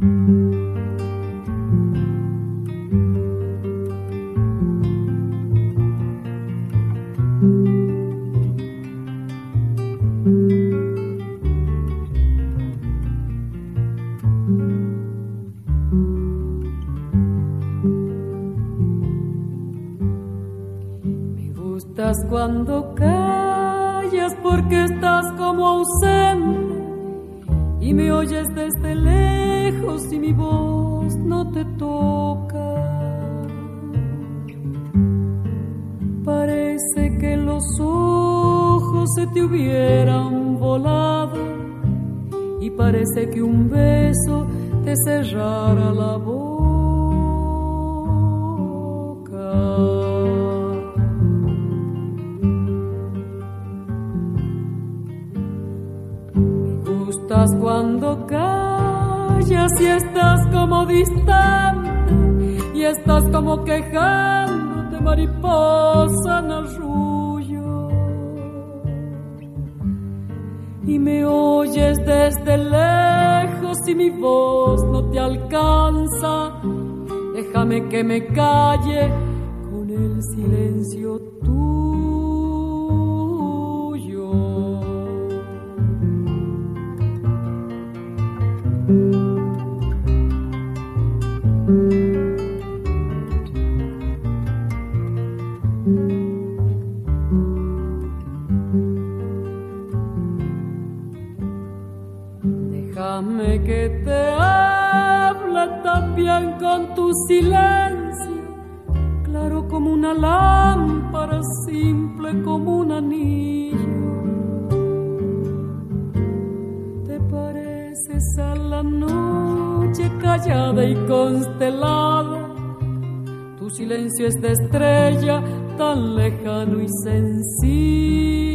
Cuando callas porque estás como ausente y me oyes desde lejos y mi voz no te toca. Parece que los ojos se te hubieran volado y parece que un beso te cerrara la boca. Cuando callas y estás como distante y estás como quejándote, mariposa en arrullo, y me oyes desde lejos y mi voz no te alcanza. Déjame que me calle con el silencio tuyo. Déjame que te hable también con tu silencio, claro como una lámpara, simple como un anillo. Te pareces a la noche callada y constelada, tu silencio es de estrella tan lejano y sencillo.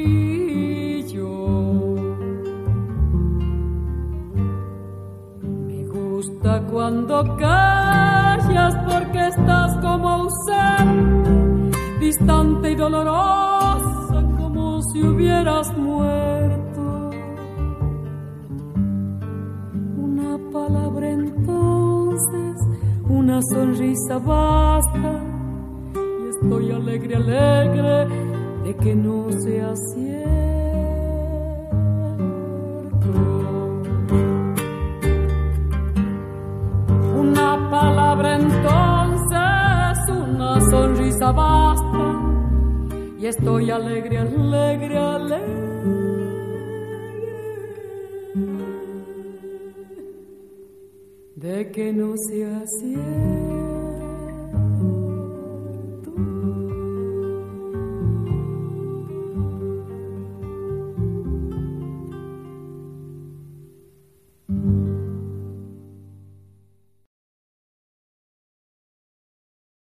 Cuando callas porque estás como ausente, distante y dolorosa, como si hubieras muerto. Una palabra entonces, una sonrisa basta, y estoy alegre, alegre de que no sea cierto. Palabra entonces, una sonrisa basta, y estoy alegre, alegre, alegre de que no sea cierto.